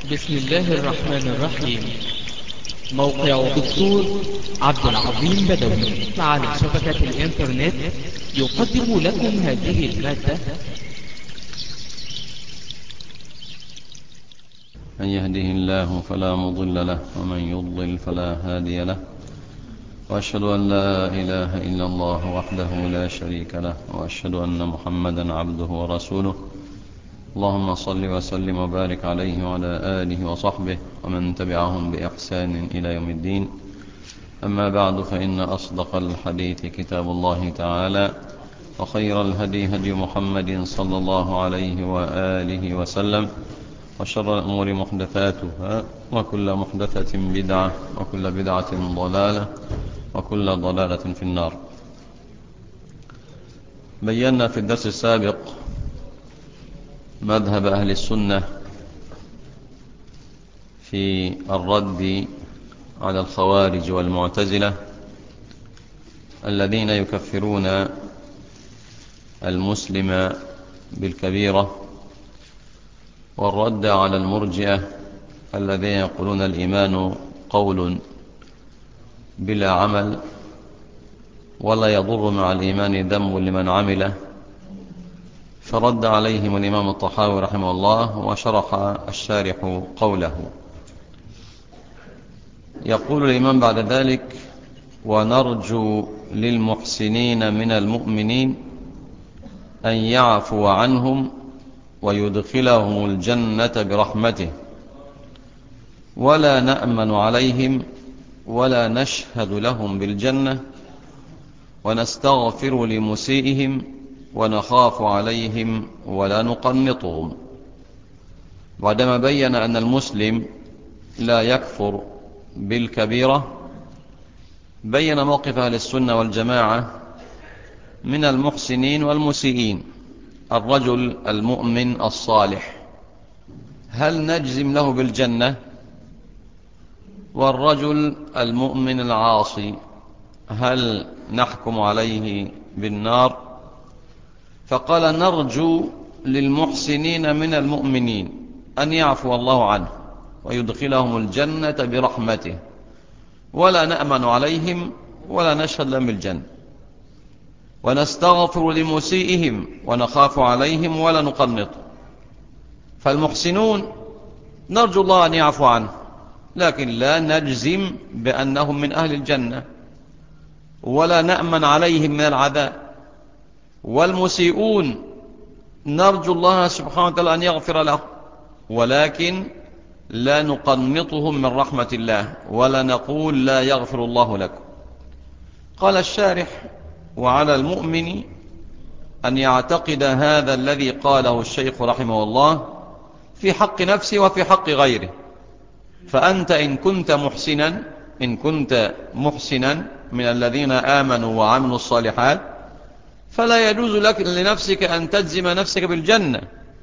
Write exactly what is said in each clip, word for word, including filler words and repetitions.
بسم الله الرحمن الرحيم. موقع دكتور عبد العظيم بدوي على شبكة الإنترنت يقدم لكم هذه المادة. من يهده الله فلا مضل له ومن يضلل فلا هادي له، وأشهد أن لا إله إلا الله وحده لا شريك له، وأشهد أن محمدا عبده ورسوله. اللهم صل وسلم وبارك عليه وعلى آله وصحبه ومن تبعهم بإحسان إلى يوم الدين. أما بعد، فإن أصدق الحديث كتاب الله تعالى، وخير الهدي هدي محمد صلى الله عليه وآله وسلم، وشر الأمور محدثاتها، وكل محدثة بدعة، وكل بدعة ضلالة، وكل ضلالة في النار. بينا في الدرس السابق مذهب أهل السنة في الرد على الخوارج والمعتزلة الذين يكفرون المسلم بالكبيرة، والرد على المرجئة الذين يقولون الإيمان قول بلا عمل، ولا يضر مع الإيمان ذنب لمن عمله. فرد عليهم الإمام الطحاوي رحمه الله، وشرح الشارح قوله. يقول الإمام بعد ذلك: ونرجو للمحسنين من المؤمنين أن يعفو عنهم ويدخلهم الجنة برحمته، ولا نأمن عليهم ولا نشهد لهم بالجنة، ونستغفر لمسيئهم ونخاف عليهم ولا نقنطهم. بعدما بين أن المسلم لا يكفر بالكبيرة، بين موقف أهل السنة والجماعة من المحسنين والمسيئين. الرجل المؤمن الصالح هل نجزم له بالجنة؟ والرجل المؤمن العاصي هل نحكم عليه بالنار؟ فقال: نرجو للمحسنين من المؤمنين أن يعفو الله عنه ويدخلهم الجنة برحمته، ولا نأمن عليهم ولا نشهد لهم بالجنة، ونستغفر لمسيئهم ونخاف عليهم ولا نقنط. فالمحسنون نرجو الله أن يعفو عنه، لكن لا نجزم بأنهم من أهل الجنة، ولا نأمن عليهم من العذاب. والمسيئون نرجو الله سبحانه وتعالى أن يغفر له، ولكن لا نقنطهم من رحمة الله، ولا نقول لا يغفر الله لكم. قال الشارح: وعلى المؤمن أن يعتقد هذا الذي قاله الشيخ رحمه الله في حق نفسه وفي حق غيره. فأنت إن كنت محسنا إن كنت محسنا من الذين آمنوا وعملوا الصالحات، فلا يجوز لك لنفسك أن تجزم نفسك بالجنة،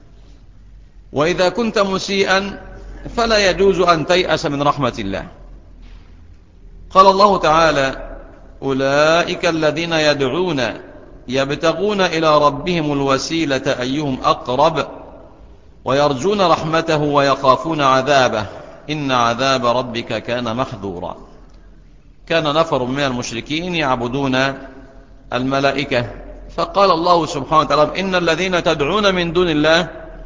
وإذا كنت مسيئا فلا يجوز أن تيأس من رحمة الله. قال الله تعالى: أولئك الذين يدعون يبتغون إلى ربهم الوسيلة أيهم أقرب ويرجون رحمته ويخافون عذابه إن عذاب ربك كان محذورا. كان نفر من المشركين يعبدون الملائكة، فقال الله سبحانه وتعالى: إن الذين تدعون من دون الله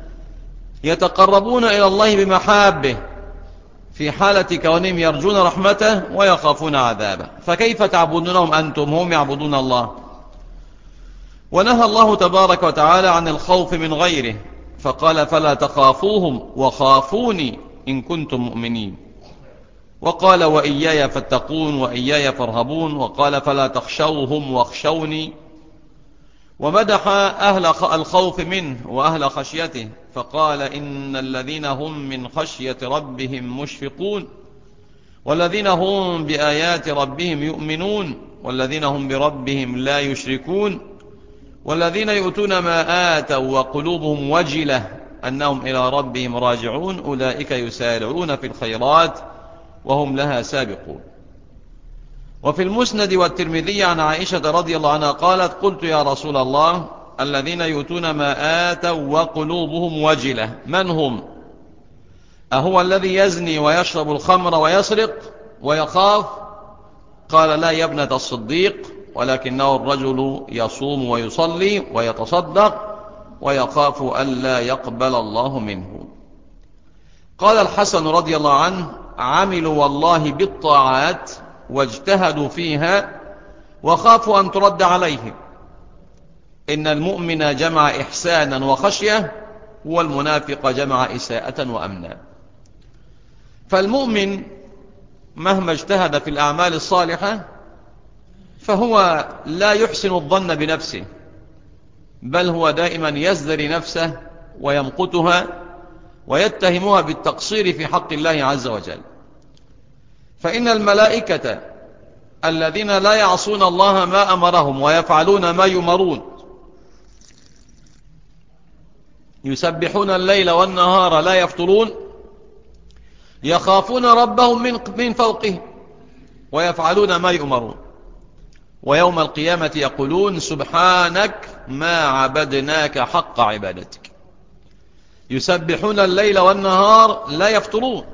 يتقربون إلى الله بمحابه، في حالة كونهم يرجون رحمته ويخافون عذابه، فكيف تعبدونهم أنتم هم يعبدون الله؟ ونهى الله تبارك وتعالى عن الخوف من غيره، فقال: فلا تخافوهم وخافوني إن كنتم مؤمنين. وقال: وإياي فاتقون وإياي فارهبون. وقال: فلا تخشوهم واخشوني. ومدح أهل الخوف منه وأهل خشيته، فقال: إن الذين هم من خشية ربهم مشفقون، والذين هم بآيات ربهم يؤمنون، والذين هم بربهم لا يشركون، والذين يؤتون ما آتوا وقلوبهم وجلة أنهم إلى ربهم راجعون، أولئك يسارعون في الخيرات وهم لها سابقون. وفي المسند والترمذي عن عائشة رضي الله عنها قالت: قلت يا رسول الله، الذين يؤتون ما آتوا وقلوبهم وجلة من هم؟ أهو الذي يزني ويشرب الخمر ويسرق ويخاف؟ قال لا يا ابنة الصديق، ولكنه الرجل يصوم ويصلي ويتصدق ويخاف ألا يقبل الله منه. قال الحسن رضي الله عنه: عملوا والله بالطاعات واجتهدوا فيها وخافوا أن ترد عليهم. إن المؤمن جمع إحسانا وخشية، والمنافق جمع إساءة وأمنا. فالمؤمن مهما اجتهد في الأعمال الصالحة فهو لا يحسن الظن بنفسه، بل هو دائما يزدري نفسه ويمقتها ويتهمها بالتقصير في حق الله عز وجل. فإن الملائكة الذين لا يعصون الله ما أمرهم ويفعلون ما يؤمرون، يسبحون الليل والنهار لا يفترون، يخافون ربهم من من فوقهم ويفعلون ما يؤمرون، ويوم القيامة يقولون سبحانك ما عبدناك حق عبادتك. يسبحون الليل والنهار لا يفترون،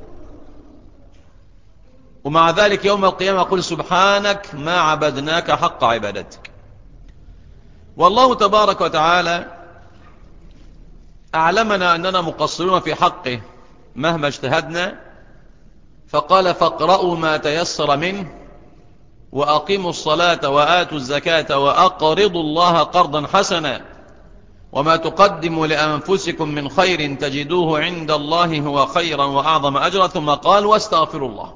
ومع ذلك يوم القيامة يقول سبحانك ما عبدناك حق عبادتك. والله تبارك وتعالى أعلمنا أننا مقصرون في حقه مهما اجتهدنا، فقال فاقرأوا ما تيسر منه وأقيموا الصلاة وآتوا الزكاة وأقرضوا الله قرضا حسنا وما تقدموا لأنفسكم من خير تجدوه عند الله هو خيرا وأعظم أجرا. ثم قال واستغفروا الله،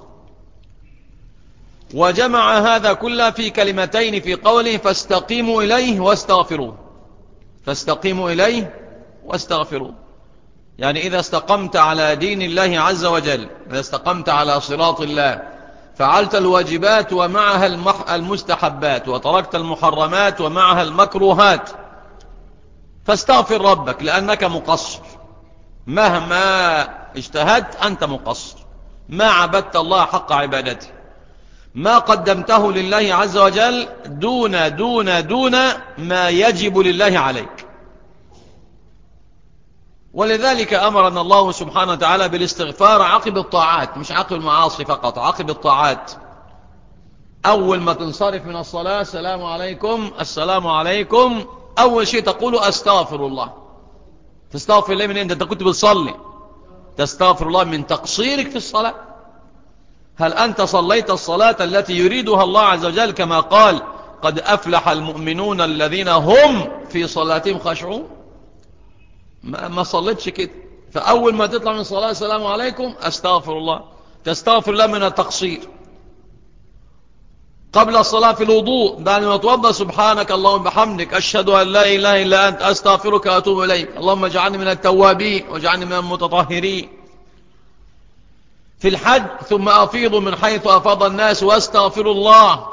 وجمع هذا كله في كلمتين في قوله فاستقيموا إليه واستغفروه. فاستقيموا إليه واستغفروه، يعني إذا استقمت على دين الله عز وجل، إذا استقمت على صراط الله، فعلت الواجبات ومعها المستحبات، وتركت المحرمات ومعها المكروهات، فاستغفر ربك لأنك مقصر. مهما اجتهدت أنت مقصر، ما عبدت الله حق عبادته، ما قدمته لله عز وجل دون دون دون ما يجب لله عليك. ولذلك أمرنا الله سبحانه وتعالى بالاستغفار عقب الطاعات، مش عقب المعاصي فقط، عقب الطاعات. أول ما تنصرف من الصلاة السلام عليكم السلام عليكم، أول شيء تقول أستغفر الله. تستغفر الله من أنت أنت كنت بتصلي، تستغفر الله من تقصيرك في الصلاة. هل أنت صليت الصلاة التي يريدها الله عز وجل كما قال قد أفلح المؤمنون الذين هم في صلاتهم خاشعون؟ ما, ما صليتش كده. فأول ما تطلع من الصلاة السلام عليكم أستغفر الله، تستغفر الله من التقصير. قبل الصلاة في الوضوء بعد ما توضأ سبحانك اللهم بحمدك أشهد أن لا إله إلا أنت أستغفرك وأتوب إليك، اللهم اجعلني من التوابين واجعلني من المتطهرين. في الحج ثم أفيض من حيث أفاض الناس واستغفر الله.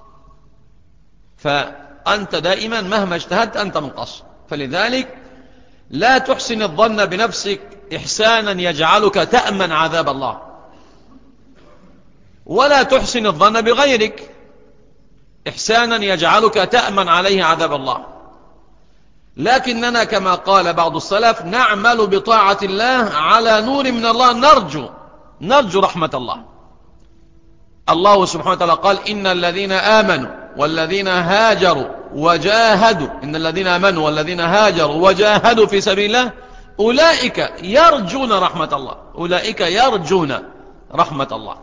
فأنت دائما مهما اجتهدت أنت مقصر. فلذلك لا تحسن الظن بنفسك إحسانا يجعلك تأمن عذاب الله، ولا تحسن الظن بغيرك إحسانا يجعلك تأمن عليه عذاب الله. لكننا كما قال بعض السلف نعمل بطاعة الله على نور من الله، نرجو نرجو رحمة الله. الله سبحانه وتعالى قال إن الذين آمنوا والذين هاجروا وجاهدوا إن الذين آمنوا والذين هاجروا وجاهدوا في سبيل الله أولئك يرجون رحمة الله، أولئك يرجون رحمة الله.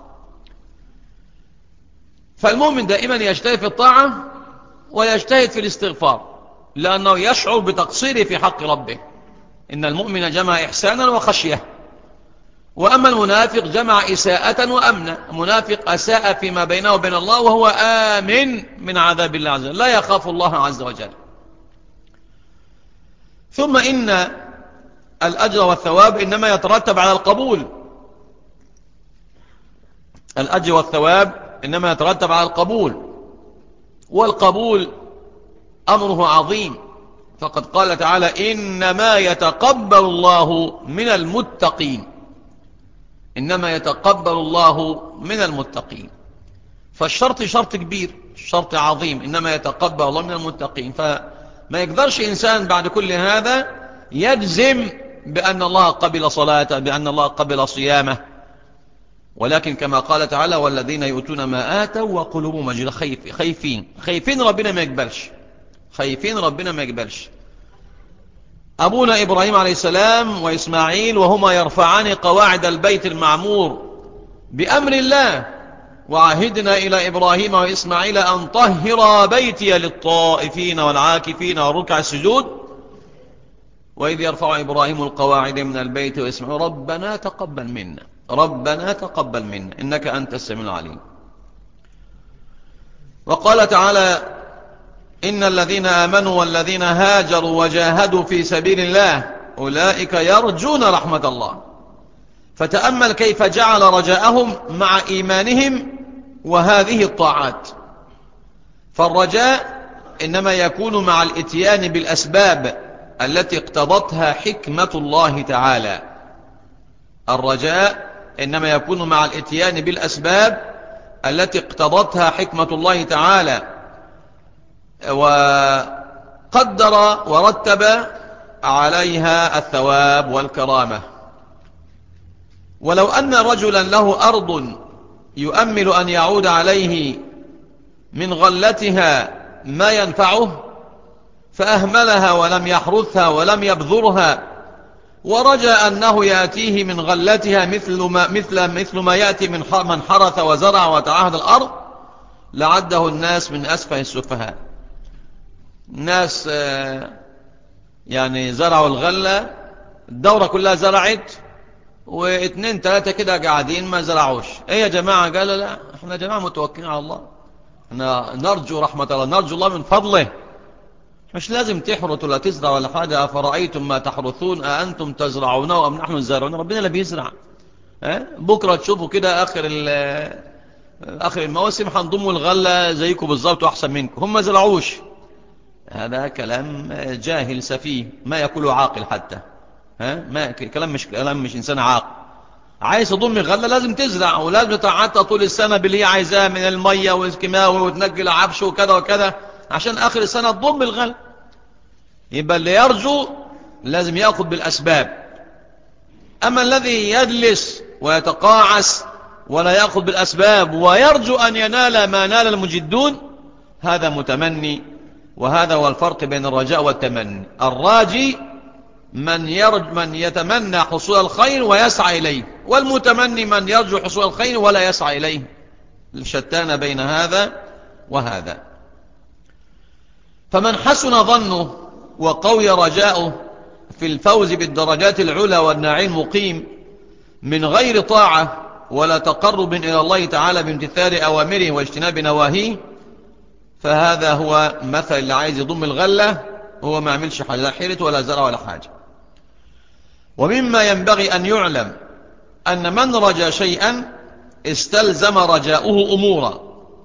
فالمؤمن دائما يجتهد في الطاعة ويجتهد في الاستغفار، لأنه يشعر بتقصيره في حق ربه. إن المؤمن جمع إحسانا وخشية. وأما المنافق جمع إساءة وأمنا. المنافق أساء فيما بينه وبين الله وهو آمن من عذاب الله عز وجل، لا يخاف الله عز وجل. ثم إن الأجر والثواب إنما يترتب على القبول. الأجر والثواب إنما يترتب على القبول، والقبول أمره عظيم. فقد قال تعالى إنما يتقبل الله من المتقين، إنما يتقبل الله من المتقين. فالشرط شرط كبير، شرط عظيم، إنما يتقبل الله من المتقين. فما يقدرش إنسان بعد كل هذا يجزم بأن الله قبل صلاته، بأن الله قبل صيامه، ولكن كما قال تعالى والذين يؤتون ما آتوا وقلوبهم وجلة، خايف خايفين خايفين ربنا ما يقبلش، خايفين ربنا ما يقبلش. أبونا إبراهيم عليه السلام وإسماعيل وهما يرفعان قواعد البيت المعمور بأمر الله، وعهدنا إلى إبراهيم وإسماعيل أن طهر بيتي للطائفين والعاكفين والركع السجود، وإذ يرفع إبراهيم القواعد من البيت وإسماعيل ربنا تقبل منا، ربنا تقبل منا إنك أنت السميع العليم. وقال تعالى إن الذين آمنوا والذين هاجروا وجاهدوا في سبيل الله أولئك يرجون رحمة الله. فتأمل كيف جعل رجاءهم مع إيمانهم وهذه الطاعات. فالرجاء إنما يكون مع الإتيان بالأسباب التي اقتضتها حكمة الله تعالى، الرجاء إنما يكون مع الإتيان بالأسباب التي اقتضتها حكمة الله تعالى، وقدر ورتب عليها الثواب والكرامة. ولو أن رجلا له أرض يؤمل أن يعود عليه من غلتها ما ينفعه فأهملها ولم يحرثها ولم يبذرها، ورجى أنه يأتيه من غلتها مثل ما, مثل مثل ما يأتي من من حرث وزرع وتعاهد الأرض، لعده الناس من أسفه السفهاء. الناس يعني زرعوا الغلة، الدورة كلها زرعت، واثنين ثلاثة كده قاعدين ما زرعوش. ايه يا جماعة؟ قال لا احنا جماعة متوكلين على الله، احنا نرجو رحمة الله، نرجو الله من فضله، مش لازم تحرث ولا تزرع ولا حاجة. أفرأيتم ما تحرثون أأنتم تزرعونه أم نحن الزارعون؟ ربنا اللي بيزرع. اه؟ بكرة تشوفوا كده آخر آخر الموسم هنضموا الغلة زيكم بالظبط وأحسن منكم، هم ما زرعوش. هذا كلام جاهل سفيه ما يقوله عاقل حتى. ها؟ ما كلام مش كلام مش إنسان عاقل. عايز تضم الغلة لازم تزرع، ولازم تتعطى طول السنة باللي هي عايزاه من المية والكيماوي وتنقل عفش وكذا وكذا عشان آخر السنة تضم الغلة. يبقى اللي يرجو لازم يأخذ بالأسباب. أما الذي يجلس ويتقاعس ولا يأخذ بالأسباب ويرجو أن ينال ما نال المجدون، هذا متمني. وهذا هو الفرق بين الرجاء والتمني. الراجي من, يرج من يتمنى حصول الخير ويسعى إليه، والمتمني من يرجو حصول الخير ولا يسعى إليه. الشتان بين هذا وهذا. فمن حسن ظنه وقوي رجاؤه في الفوز بالدرجات العلى والنعيم مقيم من غير طاعة ولا تقرب إلى الله تعالى بامتثال أوامره واجتناب نواهيه، فهذا هو مثل اللي عايز يضم الغلة هو ما عملش حاجة، لا حيرة ولا زرع ولا حاجة. ومما ينبغي أن يعلم أن من رجا شيئا استلزم رجاؤه أمورا،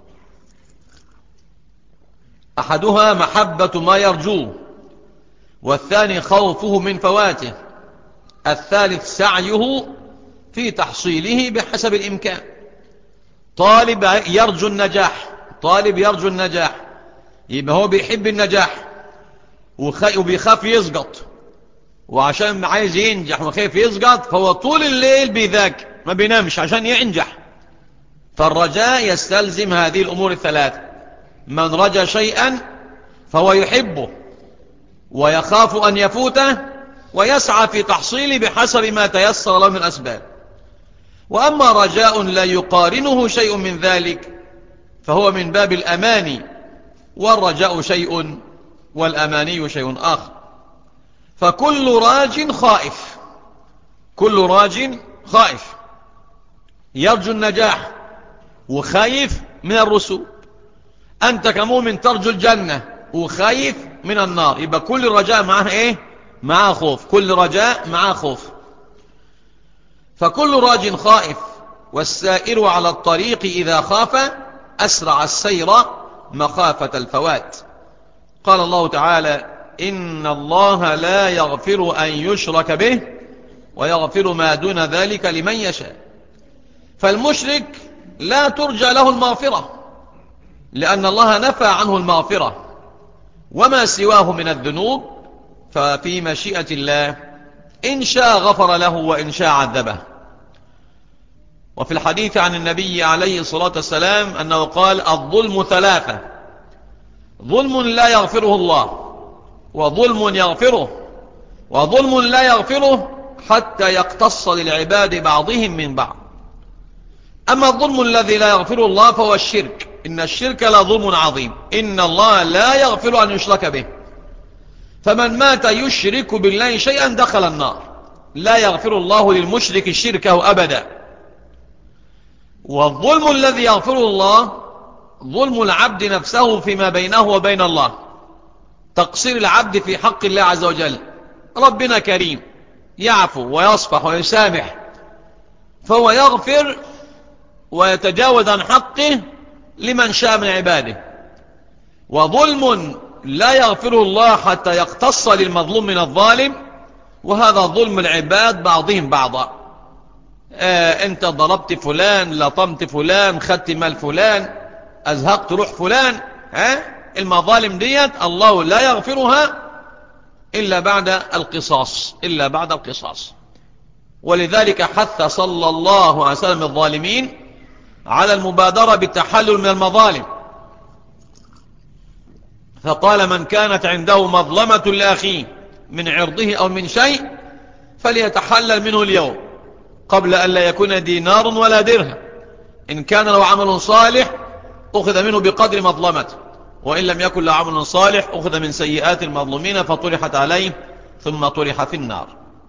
أحدها محبة ما يرجوه، والثاني خوفه من فواته، الثالث سعيه في تحصيله بحسب الإمكان. طالب يرجو النجاح، طالب يرجو النجاح يبقى هو بيحب النجاح وبيخاف يسقط، وعشان عايز ينجح وخايف يسقط فهو طول الليل بيذاكر ما بينامش عشان ينجح. فالرجاء يستلزم هذه الأمور الثلاثة. من رجا شيئا فهو يحبه ويخاف أن يفوته ويسعى في تحصيله بحسب ما تيسر له من الأسباب. وأما رجاء لا يقارنه شيء من ذلك فهو من باب الأماني، والرجاء شيء والأماني شيء آخر. فكل راج خائف، كل راج خائف يرجو النجاح وخايف من الرسوب. أنت كمؤمن ترجو الجنة وخايف من النار، يبقى كل رجاء معه إيه؟ معه خوف، كل رجاء معه خوف. فكل راج خائف، والسائر على الطريق إذا خاف أسرع السير مخافة الفوات. قال الله تعالى إن الله لا يغفر أن يشرك به ويغفر ما دون ذلك لمن يشاء. فالمشرك لا ترجى له المغفرة لأن الله نفى عنه المغفرة، وما سواه من الذنوب ففي مشيئة الله إن شاء غفر له وإن شاء عذبه. وفي الحديث عن النبي عليه الصلاة والسلام أنه قال الظلم ثلاثة: ظلم لا يغفره الله، وظلم يغفره، وظلم لا يغفره حتى يقتص للعباد بعضهم من بعض. أما الظلم الذي لا يغفره الله فهو الشرك، إن الشرك لظلم عظيم، إن الله لا يغفر أن يشرك به، فمن مات يشرك بالله شيئا دخل النار، لا يغفر الله للمشرك شركه أبدا. والظلم الذي يغفره الله ظلم العبد نفسه فيما بينه وبين الله، تقصير العبد في حق الله عز وجل. ربنا كريم يعفو ويصفح ويسامح، فهو يغفر ويتجاوز عن حقه لمن شاء من عباده. وظلم لا يغفره الله حتى يقتص للمظلوم من الظالم، وهذا ظلم العباد بعضهم بعضا. آه انت ضربت فلان، لطمت فلان، خدت مال فلان، ازهقت روح فلان. ها المظالم ديت الله لا يغفرها إلا بعد القصاص، إلا بعد القصاص. ولذلك حث صلى الله عليه وسلم الظالمين على المبادرة بالتحلل من المظالم، فقال: من كانت عنده مظلمة لأخيه من عرضه أو من شيء فليتحلل منه اليوم قبل أن لا يكون دينار ولا درهم. إن كان له عمل صالح أخذ منه بقدر مظلمته، وإن لم يكن له عمل صالح أخذ من سيئات المظلومين فطرحت عليه ثم طرح في النار.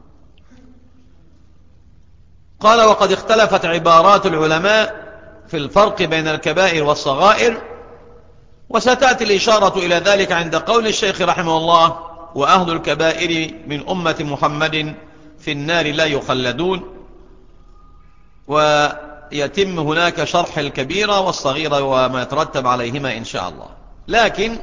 قال: وقد اختلفت عبارات العلماء في الفرق بين الكبائر والصغائر، وستأتي الإشارة إلى ذلك عند قول الشيخ رحمه الله: وأهل الكبائر من أمة محمد في النار لا يخلدون. ويتم هناك شرح الكبيرة والصغيرة وما يترتب عليهما إن شاء الله. لكن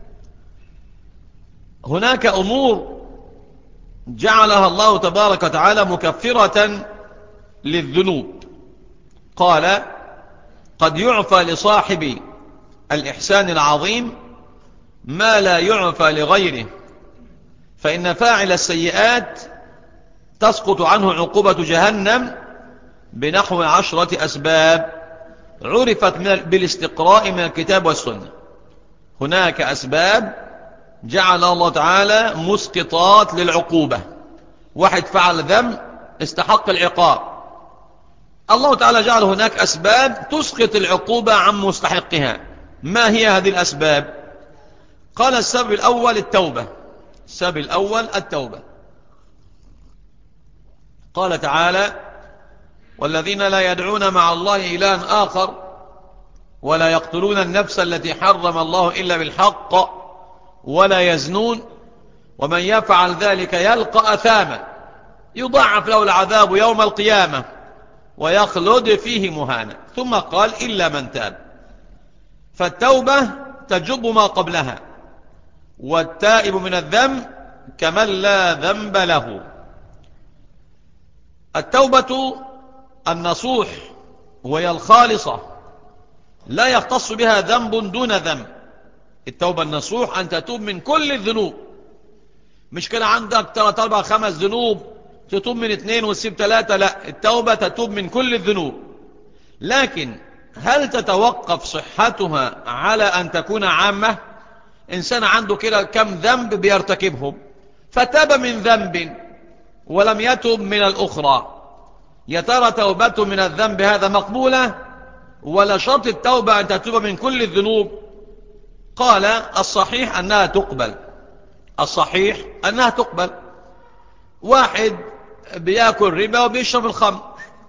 هناك أمور جعلها الله تبارك وتعالى مكفرة للذنوب. قال: قد يعفى لصاحب الإحسان العظيم ما لا يعفى لغيره، فإن فاعل السيئات تسقط عنه عقوبة جهنم بنحو عشرة أسباب عرفت بالاستقراء من الكتاب والسنة. هناك أسباب جعل الله تعالى مسقطات للعقوبة. واحد فعل ذنب استحق العقاب، الله تعالى جعل هناك أسباب تسقط العقوبة عن مستحقها. ما هي هذه الأسباب؟ قال: السبب الأول التوبة. السبب الأول التوبة. قال تعالى: والذين لا يدعون مع الله إلها آخر ولا يقتلون النفس التي حرم الله إلا بالحق ولا يزنون ومن يفعل ذلك يلقى أثاما يضاعف له العذاب يوم القيامة ويخلد فيه مهانا. ثم قال: إلا من تاب. فالتوبة تجب ما قبلها، والتائب من الذنب كمن لا ذنب له. التوبة النصوح وهي الخالصة لا يختص بها ذنب دون ذنب. التوبة النصوح أن تتوب من كل الذنوب، مش كان عندك ثلاثة أربعة خمس ذنوب تتوب من اثنين وتسيب ثلاثة، لا، التوبة تتوب من كل الذنوب. لكن هل تتوقف صحتها على أن تكون عامة؟ إنسان عنده كده كم ذنب بيرتكبهم فتاب من ذنب ولم يتب من الأخرى، يا ترى توبته من الذنب هذا مقبولة ولا شرط التوبة أن تتوب من كل الذنوب؟ قال: الصحيح أنها تقبل. الصحيح أنها تقبل. واحد بيأكل ربا وبيشرب الخمر،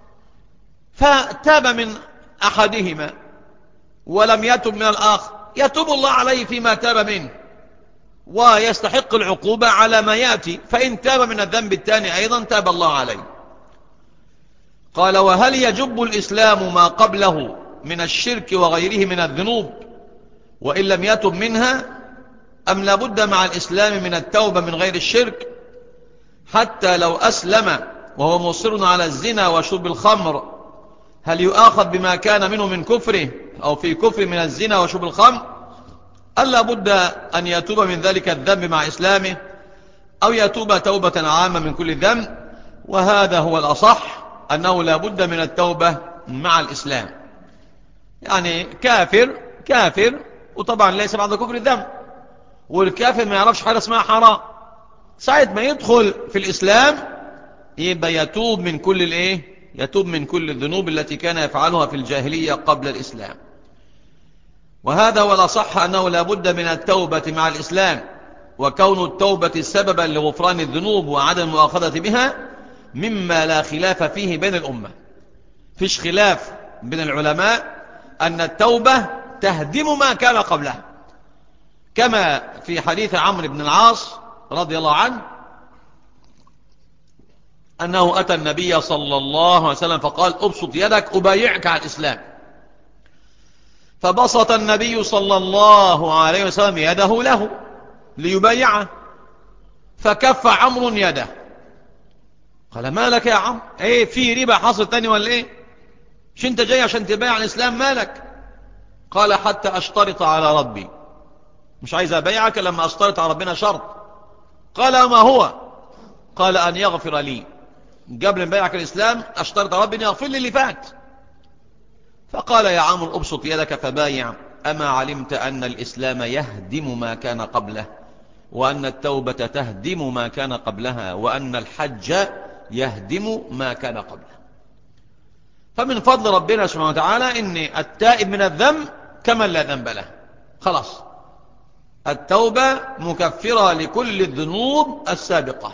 فتاب من أحدهما ولم يتب من الآخر، يتوب الله عليه فيما تاب منه ويستحق العقوبة على ما يأتي. فإن تاب من الذنب الثاني أيضا تاب الله عليه. قال: وهل يجب الإسلام ما قبله من الشرك وغيره من الذنوب وإن لم يتب منها، أم لابد مع الإسلام من التوبة من غير الشرك؟ حتى لو أسلم وهو مصر على الزنا وشرب الخمر هل يؤاخذ بما كان منه من كفره أو في كفر من الزنا وشرب الخمر؟ ألا بد أن يتوب من ذلك الذنب مع إسلامه، أو يتوب توبة عامة من كل ذنب، وهذا هو الأصح، أنه لا بد من التوبة مع الإسلام. يعني كافر كافر وطبعا ليس بعد كفر الذنب، والكافر ما يعرفش حاجة اسمها حرام، ساعة ما يدخل في الإسلام يبقى يتوب من كل الايه يتوب من كل الذنوب التي كان يفعلها في الجاهلية قبل الإسلام. وهذا هو الأصح، أنه لا بد من التوبة مع الإسلام، وكون التوبة سببا لغفران الذنوب وعدم المؤاخذة بها مما لا خلاف فيه بين الأمة. فيش خلاف بين العلماء أن التوبة تهدم ما كان قبلها، كما في حديث عمرو بن العاص رضي الله عنه أنه أتى النبي صلى الله عليه وسلم فقال: أبسط يدك أبايعك على الإسلام. فبسط النبي صلى الله عليه وسلم يده له ليبايعه، فكف عمرو يده. قال: ما لك يا عمرو؟ ايه في ربا حصل تاني ولا ايه؟ مش انت جاي عشان تبايع على الإسلام؟ مالك؟ قال: حتى أشترط على ربي. مش عايز أبايعك لما أشترط على ربنا شرط. قال: ما هو؟ قال: أن يغفر لي. قبل ما بيعك الإسلام أشترط على ربي أن يغفر لي اللي فات. فقال: يا عمرو أبسط يدك فبايع، أما علمت أن الإسلام يهدم ما كان قبله، وأن التوبة تهدم ما كان قبلها، وأن الحج يهدم ما كان قبله. فمن فضل ربنا سبحانه وتعالى إن التائب من الذنب كمن لا ذنب له، خلاص التوبة مكفرة لكل الذنوب السابقة.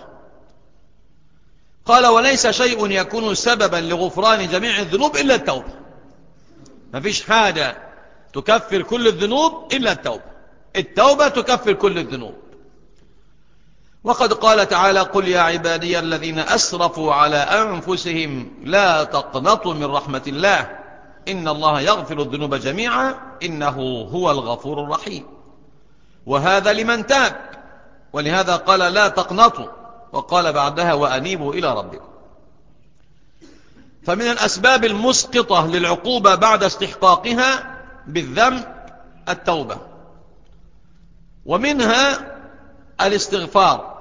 قال: وليس شيء يكون سببا لغفران جميع الذنوب إلا التوبة. ما فيش حاجة تكفر كل الذنوب إلا التوبة. التوبة تكفر كل الذنوب. وقد قال تعالى: قل يا عبادي الذين أسرفوا على أنفسهم لا تقنطوا من رحمة الله إن الله يغفر الذنوب جميعا إنه هو الغفور الرحيم. وهذا لمن تاب، ولهذا قال: لا تقنطوا، وقال بعدها: وأنيبوا إلى ربكم. فمن الأسباب المسقطة للعقوبة بعد استحقاقها بالذنب التوبة، ومنها الاستغفار.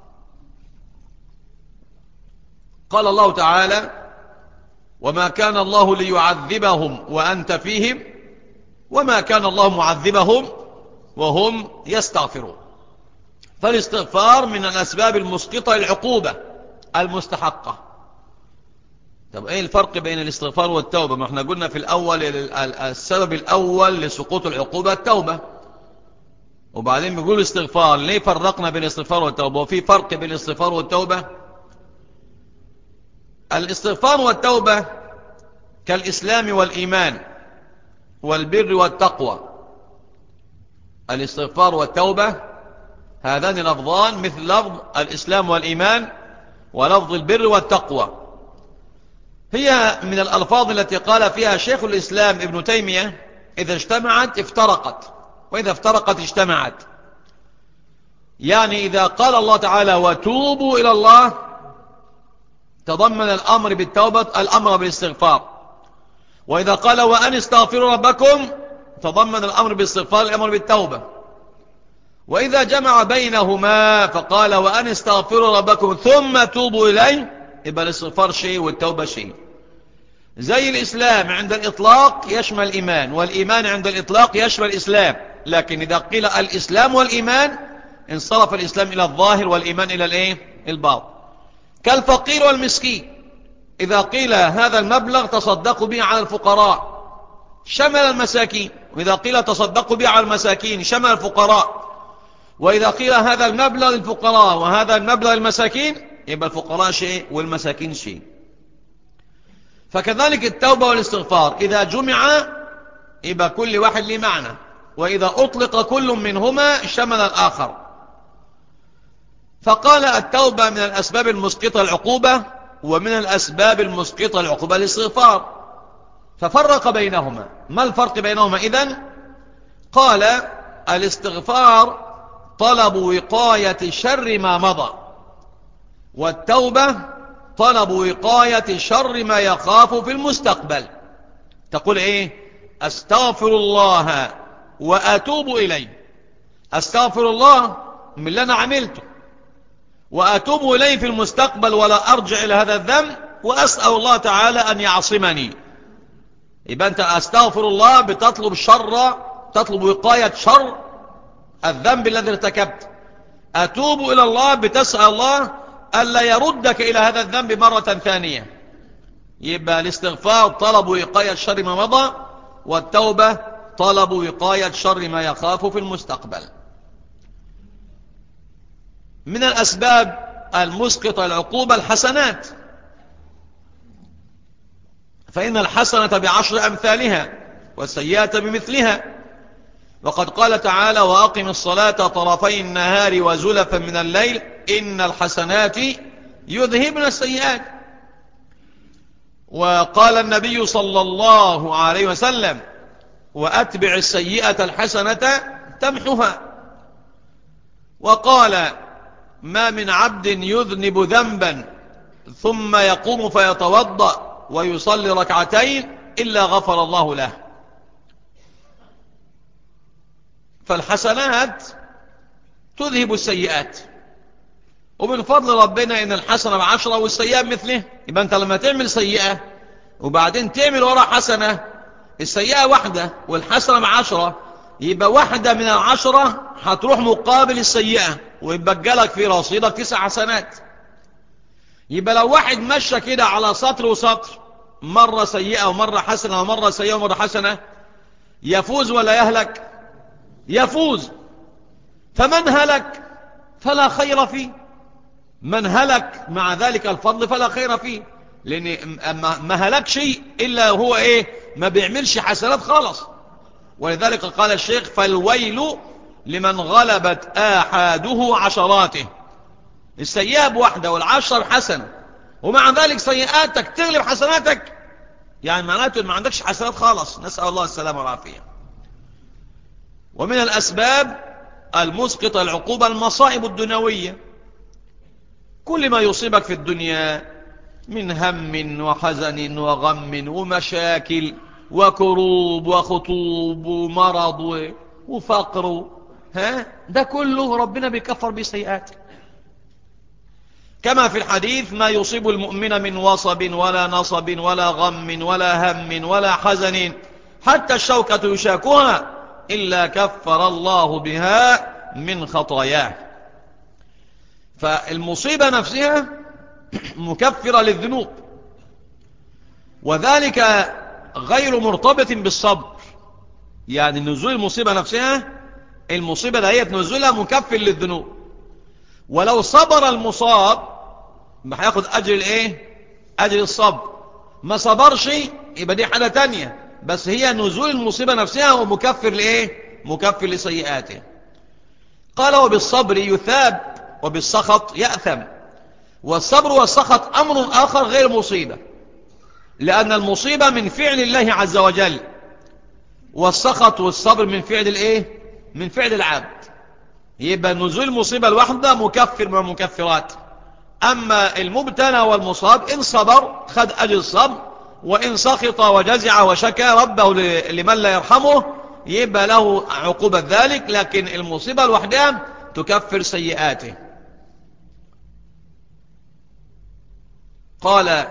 قال الله تعالى: وما كان الله ليعذبهم وأنت فيهم وما كان الله معذبهم وهم يستغفرون. فالاستغفار من الأسباب المسقطة للعقوبة المستحقة. طب ايه الفرق بين الاستغفار والتوبة؟ ما احنا قلنا في الأول السبب الأول لسقوط العقوبة التوبة، وبعدين بيقول استغفار. ليه فرقنا بين الاستغفار والتوبة؟ وفي فرق بين الاستغفار والتوبة؟ الاستغفار والتوبة كالإسلام والإيمان والبر والتقوى. الاستغفار والتوبة هذان لفظان مثل لفظ الإسلام والإيمان ولفظ البر والتقوى. هي من الألفاظ التي قال فيها شيخ الإسلام ابن تيمية: إذا اجتمعت افترقت، وإذا افترقت اجتمعت. يعني إذا قال الله تعالى: وتوبوا إلى الله، تضمن الأمر بالتوبة الأمر بالاستغفار. وإذا قال: وأن استغفروا ربكم، تضمن الأمر بالاستغفار الأمر بالتوبة. وإذا جمع بينهما فقال: وأن استغفروا ربكم ثم توبوا إليه، يبقى الاستغفار شيء والتوبة شيء. زي الإسلام عند الإطلاق يشمل الإيمان، والإيمان عند الإطلاق يشمل الإسلام، لكن إذا قيل الإسلام والإيمان انصرف الإسلام إلى الظاهر والإيمان إلى الإيه؟ الباطن. كالفقير والمسكين، إذا قيل هذا المبلغ تصدقوا به على الفقراء شمل المساكين، وإذا قيل تصدقوا به على المساكين شمل الفقراء، وإذا قيل هذا المبلغ للفقراء وهذا المبلغ للمساكين يبقى الفقراء شيء والمساكين شيء. فكذلك التوبة والاستغفار إذا جمع يبقى كل واحد له معنى، وإذا أطلق كل منهما شمل الآخر. فقال: التوبة من الأسباب المسقطة العقوبة، ومن الأسباب المسقطة العقوبة الاستغفار، ففرق بينهما. ما الفرق بينهما إذن؟ قال: الاستغفار طلب وقاية شر ما مضى، والتوبة طلب وقاية شر ما يخاف في المستقبل. تقول ايه؟ استغفر الله واتوب اليه. استغفر الله من اللي انا عملته، وأتوب إليه في المستقبل ولا أرجع إلى هذا الذنب، وأسأل الله تعالى أن يعصمني. يبقى أنت أستغفر الله بتطلب شر، تطلب وقاية شر الذنب الذي ارتكبت. أتوب إلى الله بتسأل الله ألا يردك إلى هذا الذنب مرة ثانية. يبقى الاستغفار طلب وقاية شر ما مضى، والتوبة طلب وقاية شر ما يخاف في المستقبل. من الأسباب المسقطة العقوبة الحسنات، فإن الحسنة بعشر أمثالها والسيئة بمثلها. وقد قال تعالى: وأقم الصلاة طرفي النهار وزلفا من الليل إن الحسنات يذهبن السيئات. وقال النبي صلى الله عليه وسلم: وأتبع السيئة الحسنة تمحها. وقال: ما من عبد يذنب ذنبا ثم يقوم فيتوضأ ويصلي ركعتين إلا غفر الله له. فالحسنات تذهب السيئات، ومن فضل ربنا إن الحسنة بعشرة والسيئة مثله. يبقى أنت لما تعمل سيئة وبعدين تعمل وراء حسنة، السيئة واحدة والحسنة بعشرة، يبقى واحدة من العشرة هتروح مقابل السيئة، ويبقى لك في رصيدك تسع حسنات. يبقى لو واحد مشى كده على سطر وسطر، مرة سيئة ومرة حسنة ومرة سيئة ومرة حسنة، يفوز ولا يهلك؟ يفوز. فمن هلك فلا خير فيه، من هلك مع ذلك الفضل فلا خير فيه، لأن ما هلك شيء إلا هو إيه؟ ما بيعملش حسنات خالص. ولذلك قال الشيخ: فالويل لمن غلبت آحاده عشراته. السيئة بواحدة والعشر حسنة، ومع ذلك سيئاتك تغلب حسناتك، يعني معناته ما عندكش حسنات خالص. نسأل الله السلامة والعافية. ومن الأسباب المسقطة العقوبة المصائب الدنيوية، كل ما يصيبك في الدنيا من هم وحزن وغم ومشاكل وكروب وخطوب ومرض وفقر، ها ده كله ربنا بيكفر بسيئات. كما في الحديث: ما يصيب المؤمن من وصب ولا نصب ولا غم ولا هم ولا حزن حتى الشوكة يشاكها إلا كفر الله بها من خطاياه. فالمصيبة نفسها مكفرة للذنوب، وذلك غير مرتبط بالصبر. يعني نزول المصيبة نفسها، المصيبة دهيت نزولها مكفر للذنوب، ولو صبر المصاب هياخد أجر الايه؟ أجر الصبر. ما صبرش يبقى دي حاجة تانية، بس هي نزول المصيبة نفسها هو مكفر لإيه؟ مكفر لسيئاته. قال: وبالصبر يثاب وبالسخط يأثم. والصبر والسخط أمر آخر غير مصيبة، لأن المصيبة من فعل الله عز وجل، والسخط والصبر من فعل الإيه؟ من فعل العبد. يبقى نزول المصيبة الواحدة مكفر من المكفرات. أما المبتلى والمصاب إن صبر خد أجر الصبر، وإن سخط وجزع وشكى ربه لمن لا يرحمه يبقى له عقوبة ذلك. لكن المصيبة الوحدة تكفر سيئاته. قال: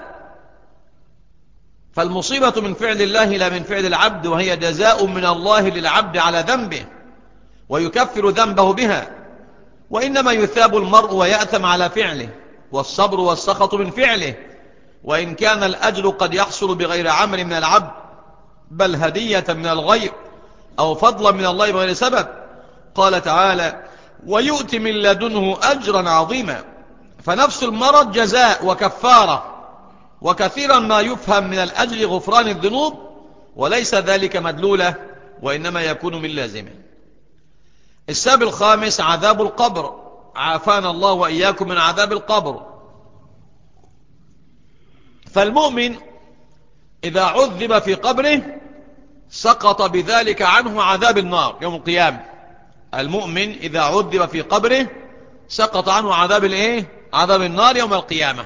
فالمصيبة من فعل الله لا من فعل العبد، وهي جزاء من الله للعبد على ذنبه ويكفر ذنبه بها، وإنما يثاب المرء ويأثم على فعله. والصبر والسخط من فعله، وإن كان الأجر قد يحصل بغير عمل من العبد، بل هدية من الغير أو فضلا من الله بغير سبب. قال تعالى: ويؤتي من لدنه أجرا عظيما. فنفس المرض جزاء وكفارة، وكثيرا ما يفهم من الأجر غفران الذنوب، وليس ذلك مدلولة، وإنما يكون من لازمه. السبب الخامس عذاب القبر، عافانا الله وإياكم من عذاب القبر. فالمؤمن إذا عذب في قبره سقط بذلك عنه عذاب النار يوم القيامة. المؤمن إذا عذب في قبره سقط عنه عذاب الايه؟ عذاب النار يوم القيامة.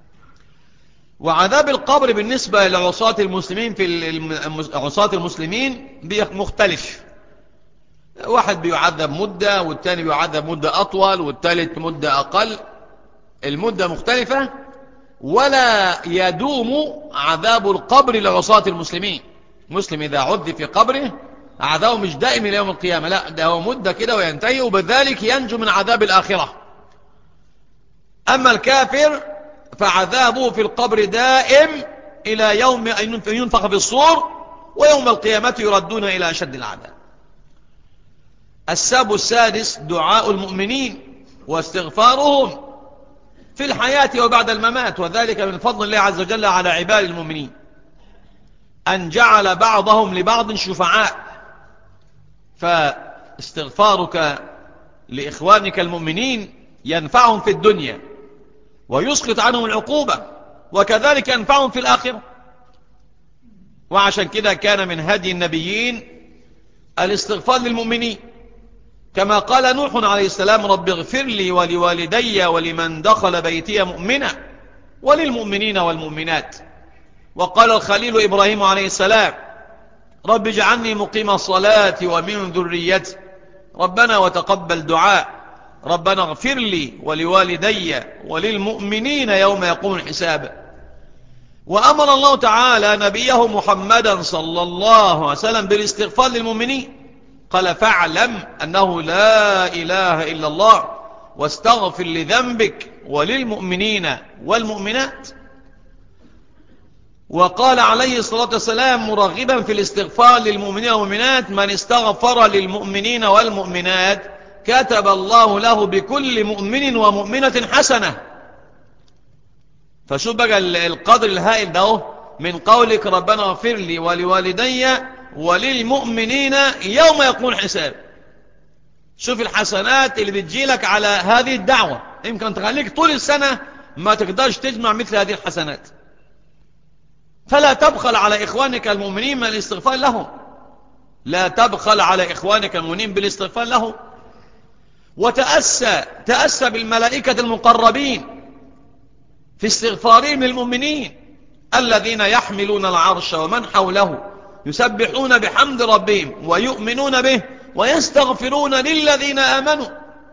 وعذاب القبر بالنسبة لعصاة المسلمين في عصاة المسلمين مختلف. واحد بيعذب مدة، والتاني بيعذب مدة أطول، والتالت مدة أقل. المدة مختلفة، ولا يدوم عذاب القبر لعصاة المسلمين. مسلم إذا عذب في قبره عذابه مش دائم إلى يوم القيامة، لا، ده هو مدة كده وينتهي، وبذلك ينجو من عذاب الآخرة. أما الكافر فعذابه في القبر دائم إلى يوم أن ينفخ في الصور، ويوم القيامة يردون إلى أشد العذاب. السبب السادس دعاء المؤمنين واستغفارهم في الحياة وبعد الممات، وذلك من فضل الله عز وجل على عباد المؤمنين أن جعل بعضهم لبعض شفعاء. فاستغفارك لإخوانك المؤمنين ينفعهم في الدنيا ويسقط عنهم العقوبة، وكذلك ينفعهم في الآخرة. وعشان كده كان من هدي النبيين الاستغفار للمؤمنين، كما قال نوح عليه السلام: رب اغفر لي ولوالدي ولمن دخل بيتي مؤمنا وللمؤمنين والمؤمنات. وقال الخليل إبراهيم عليه السلام: رب اجعلني مقيم الصلاة ومن ذريتي ربنا وتقبل دعاء ربنا اغفر لي ولوالدي وللمؤمنين يوم يقوم الحساب. وأمر الله تعالى نبيه محمدا صلى الله عليه وسلم بالاستغفار للمؤمنين، قال: فاعلم أنه لا إله إلا الله واستغفر لذنبك وللمؤمنين والمؤمنات. وقال عليه الصلاة والسلام مرغبا في الاستغفار للمؤمنين والمؤمنات: من استغفر للمؤمنين والمؤمنات كتب الله له بكل مؤمن ومؤمنة حسنة. فشوف بقى القدر الهائل ده من قولك ربنا اغفر لي ولوالدي وللمؤمنين يوم يقوم الحساب. شوف الحسنات اللي بتجيلك على هذه الدعوة، يمكن تخليك طول السنة ما تقدرش تجمع مثل هذه الحسنات. فلا تبخل على إخوانك المؤمنين من الاستغفار لهم، لا تبخل على إخوانك المؤمنين بالاستغفار لهم. وتأسى تأسى بالملائكة المقربين في استغفارهم للمؤمنين الذين يحملون العرش ومن حوله يسبحون بحمد ربهم ويؤمنون به ويستغفرون للذين آمنوا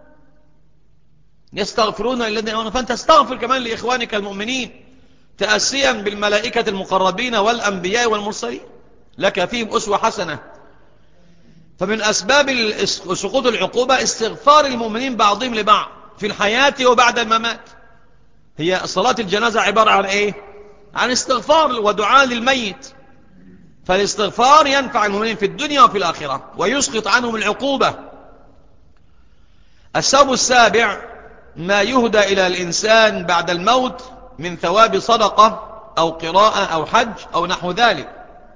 يستغفرون للذين آمنوا. فأنت استغفر كمان لإخوانك المؤمنين تأسيا بالملائكة المقربين والأنبياء والمرسلين، لك فيهم أسوة حسنة. فمن أسباب سقوط العقوبة استغفار المؤمنين بعضهم لبعض في الحياة وبعد الممات. هي صلاة الجنازة عبارة عن إيه؟ عن استغفار ودعاء للميت، فالاستغفار ينفع المؤمنين في الدنيا وفي الآخرة ويسقط عنهم العقوبة. السبب السابع ما يهدى إلى الإنسان بعد الموت من ثواب صدقة أو قراءة أو حج أو نحو ذلك.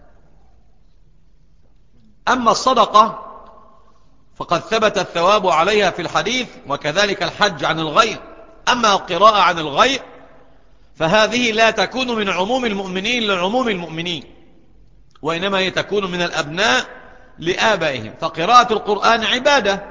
أما الصدقة فقد ثبت الثواب عليها في الحديث، وكذلك الحج عن الغير. أما القراءة عن الغير فهذه لا تكون من عموم المؤمنين لعموم المؤمنين، وإنما هي تكون من الأبناء لآبائهم. فقراءة القرآن عبادة،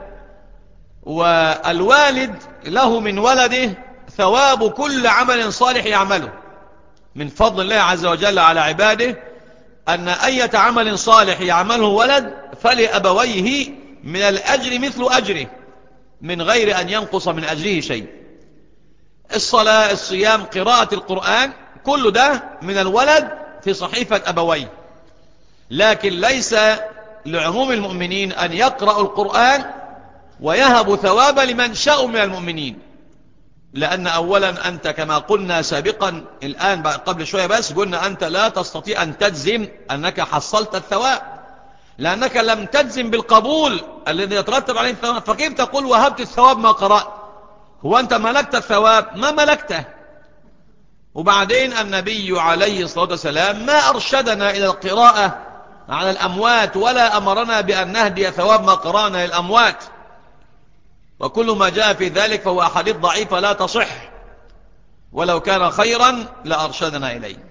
والوالد له من ولده ثواب كل عمل صالح يعمله. من فضل الله عز وجل على عباده أن أي عمل صالح يعمله ولد فلأبويه من الأجر مثل أجره من غير أن ينقص من أجره شيء. الصلاة، الصيام، قراءة القرآن، كل ده من الولد في صحيفة أبويه. لكن ليس لعموم المؤمنين أن يقرأوا القرآن ويهب ثواب لمن شاء من المؤمنين، لأن أولا أنت كما قلنا سابقا الآن قبل شوية بس قلنا أنت لا تستطيع أن تجزم أنك حصلت الثواب، لأنك لم تجزم بالقبول الذي يترتب عليه الثواب. فكيف تقول وهبت الثواب ما قرأت؟ هو أنت ملكت الثواب؟ ما ملكته. وبعدين النبي عليه الصلاة والسلام ما أرشدنا إلى القراءة على الأموات ولا أمرنا بأن نهدي ثواب ما قرأنا للأموات، وكل ما جاء في ذلك فهو أحاديث ضعيفة لا تصح، ولو كان خيرا لأرشدنا إليه.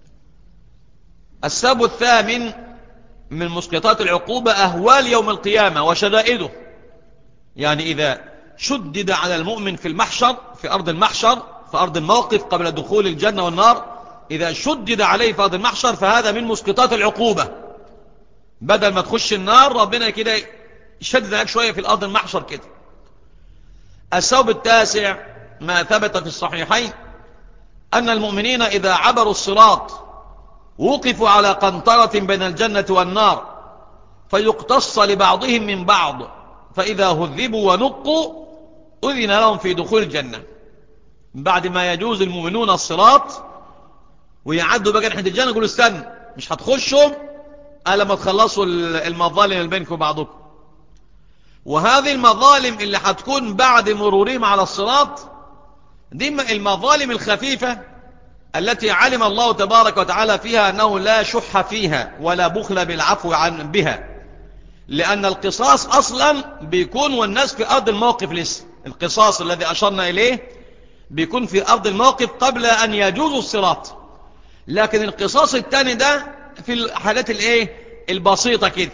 السبب الثامن من مسقطات العقوبة أهوال يوم القيامة وشدائده. يعني إذا شدد على المؤمن في المحشر، في أرض المحشر، في أرض الموقف قبل دخول الجنة والنار، إذا شدد عليه في أرض المحشر فهذا من مسقطات العقوبة. بدل ما تخش النار ربنا كده يشدد عليك شوية في الأرض المحشر كده. السبب التاسع ما ثبت في الصحيحين أن المؤمنين إذا عبروا الصراط وقفوا على قنطرة بين الجنة والنار فيقتص لبعضهم من بعض، فإذا هذبوا ونقوا أذن لهم في دخول الجنة. بعد ما يجوز المؤمنون الصراط ويعدوا بقى ناحية الجنة، يقولوا استنى مش هتخشوا ألا ما تخلصوا المظالم اللي بينكم بعضكم. وهذه المظالم اللي هتكون بعد مرورهم على الصراط دي المظالم الخفيفة التي علم الله تبارك وتعالى فيها أنه لا شح فيها ولا بخل بالعفو عن بها، لأن القصاص أصلا بيكون والناس في أرض الموقف لسه. القصاص الذي أشرنا إليه بيكون في أرض الموقف قبل أن يجوزوا الصراط، لكن القصاص الثاني ده في الحالات الايه البسيطة كده،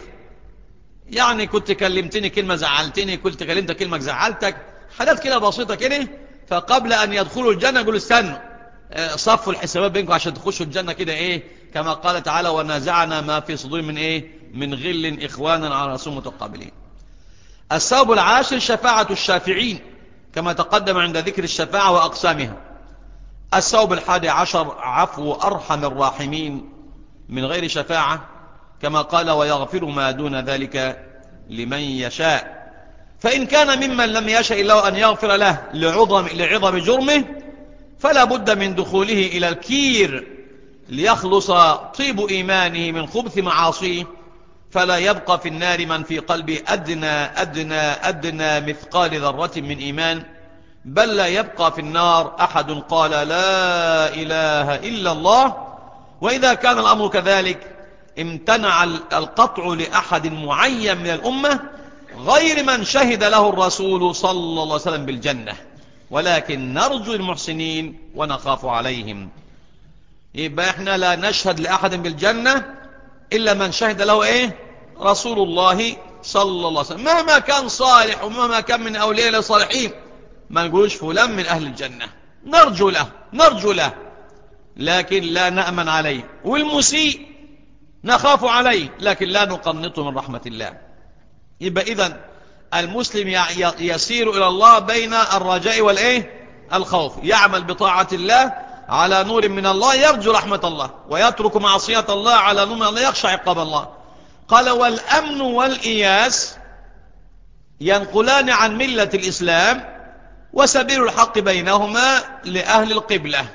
يعني كنت كلمتني كلمة زعلتني، كنت كلمتك كلمة زعلتك، حالات كده بسيطة كده. فقبل أن يدخلوا الجنة يقولوا استنوا صفوا الحسابات بينكم عشان تخشوا الجنة كده ايه، كما قال تعالى ونازعنا ما في صدور من ايه من غل إخوانا على رسول متقابلين. السبب العاشر شفاعة الشافعين كما تقدم عند ذكر الشفاعة وأقسامها. السبب الحادي عشر عفو أرحم الراحمين من غير شفاعة، كما قال ويغفر ما دون ذلك لمن يشاء. فإن كان ممن لم يشاء الله أن يغفر له لعظم, لعظم جرمه فلا بد من دخوله إلى الكير ليخلص طيب إيمانه من خبث معاصيه، فلا يبقى في النار من في قلبه أدنى أدنى أدنى مثقال ذرة من إيمان، بل لا يبقى في النار أحد قال لا إله إلا الله. وإذا كان الأمر كذلك امتنع القطع لأحد معين من الأمة غير من شهد له الرسول صلى الله عليه وسلم بالجنة، ولكن نرجو المحسنين ونخاف عليهم. يبقى احنا لا نشهد لأحد بالجنة إلا من شهد له ايه رسول الله صلى الله عليه وسلم، مهما كان صالح ومهما كان من أولياء الصالحين ما نقولش فلان من أهل الجنة، نرجو له نرجو له لكن لا نأمن عليه، والمسيء نخاف عليه لكن لا نقنطه من رحمة الله. يبقى إذن المسلم يسير إلى الله بين الرجاء والإيه الخوف، يعمل بطاعة الله على نور من الله يرجو رحمة الله، ويترك معصية الله على نور من الله يخشى عقاب الله. قال والأمن والإياس ينقلان عن ملة الإسلام وسبيل الحق بينهما لأهل القبلة.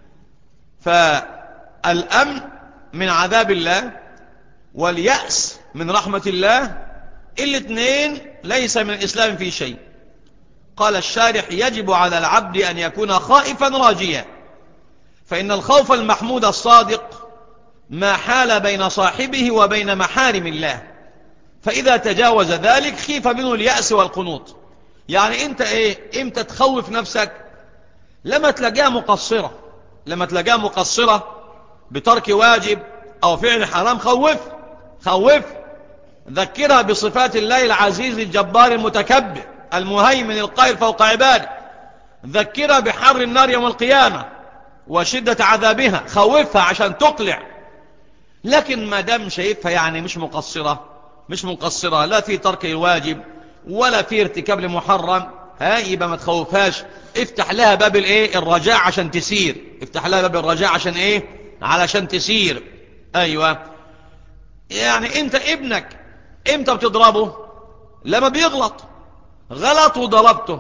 فالأمن من عذاب الله واليأس من رحمة الله الاثنين ليس من الإسلام في شيء. قال الشارح يجب على العبد أن يكون خائفا راجيا، فإن الخوف المحمود الصادق ما حال بين صاحبه وبين محارم الله، فإذا تجاوز ذلك خيف منه اليأس والقنوط. يعني انت ايه امتى تخوف نفسك؟ لما تلاقيها مقصرة، لما تلاقيها مقصرة بترك واجب او فعل حرام خوف خوف ذكرها بصفات الله العزيز الجبار المتكبر المهيمن القاهر فوق عباده، ذكرها بحر النار يوم القيامة وشدة عذابها، خوفها عشان تقلع. لكن ما دام شايفها يعني مش مقصرة مش مقصرة لا في ترك الواجب ولا في ارتكاب لمحرم، ها يبقى ما تخوفهاش، افتح لها باب الايه الرجاء عشان تسير، افتح لها باب الرجاء عشان ايه علشان تسير. ايوه يعني انت ابنك امتى بتضربه؟ لما بيغلط، غلط وضربته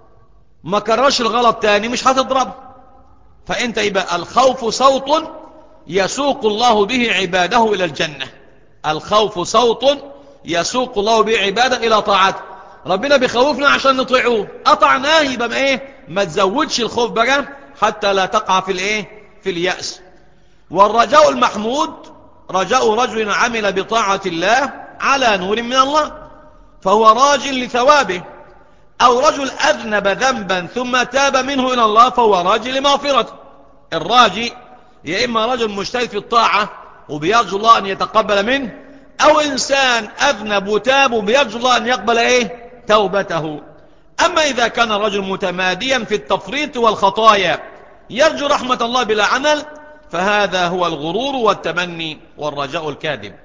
ما كررش الغلط تاني مش هتضربه. فانت يبقى الخوف صوت يسوق الله به عباده الى الجنة، الخوف صوت يسوق الله به عباده الى طاعته. ربنا بيخوفنا عشان نطيعوه، اطعناه يبقى ايه ما تزودش الخوف بقى حتى لا تقع في الايه في اليأس. والرجاء المحمود رجاء رجل عمل بطاعة الله على نور من الله فهو راج لثوابه، او رجل اذنب ذنبا ثم تاب منه الى الله فهو راج لمغفرته. الراجي يا اما رجل مجتهد في الطاعة وبيرجو الله ان يتقبل منه، او انسان اذنب وتاب وبيرجو الله ان يقبل ايه توبته. اما اذا كان الرجل متماديا في التفريط والخطايا يرجو رحمة الله بلا عمل فهذا هو الغرور والتمني والرجاء الكاذب.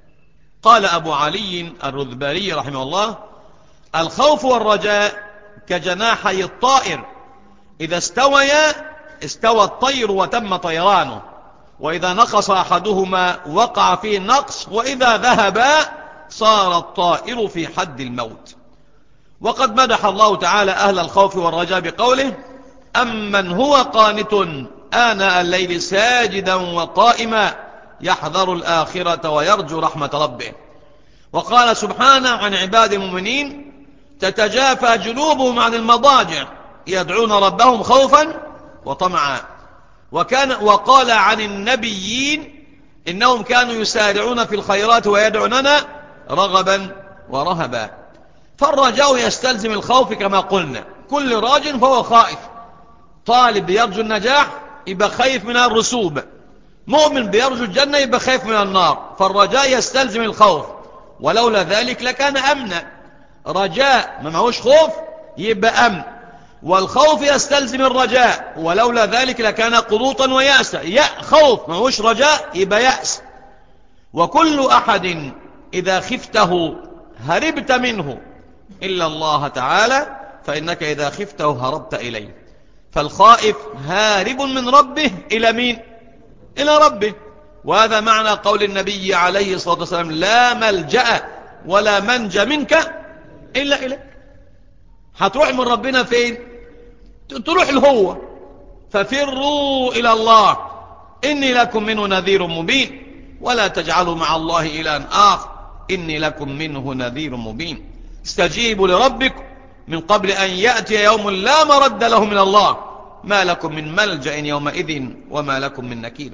قال ابو علي الرذباري رحمه الله الخوف والرجاء كجناحي الطائر إذا استويا استوى الطير وتم طيرانه، وإذا نقص أحدهما وقع فيه النقص، وإذا ذهبا صار الطائر في حد الموت. وقد مدح الله تعالى أهل الخوف والرجاء بقوله: أمن هو قانت آناء الليل ساجدا وقائما يحذر الآخرة ويرجو رحمة ربه. وقال سبحانه عن عباد المؤمنين: تتجافى جنوبهم عن المضاجع يدعون ربهم خوفا وطمعا. وكان وقال عن النبيين: إنهم كانوا يسارعون في الخيرات ويدعوننا رغبا ورهبا. فالرجاء يستلزم الخوف كما قلنا، كل راج فهو خائف. طالب يرجو النجاح يبقى خايف من الرسوب، مؤمن بيرجو الجنة يبقى خايف من النار. فالرجاء يستلزم الخوف، ولولا ذلك لكان أمنا. رجاء ما معهوش خوف يبقى أمن، والخوف يستلزم الرجاء، ولولا ذلك لكان قنوطا ويأسا. يأ خوف ما معهوش رجاء يبقى يأس. وكل أحد إذا خفته هربت منه إلا الله تعالى، فإنك إذا خفته هربت إليه. فالخائف هارب من ربه إلى مين؟ إلى ربه. وهذا معنى قول النبي عليه الصلاة والسلام: لا ملجأ ولا منجى منك إلا إليك. هتروح من ربنا فين؟ تروح لهو. ففروا إلى الله إني لكم منه نذير مبين، ولا تجعلوا مع الله إلها آخر إني لكم منه نذير مبين. استجيبوا لربكم من قبل أن يأتي يوم لا مرد له من الله ما لكم من ملجأ يومئذ وما لكم من نكير.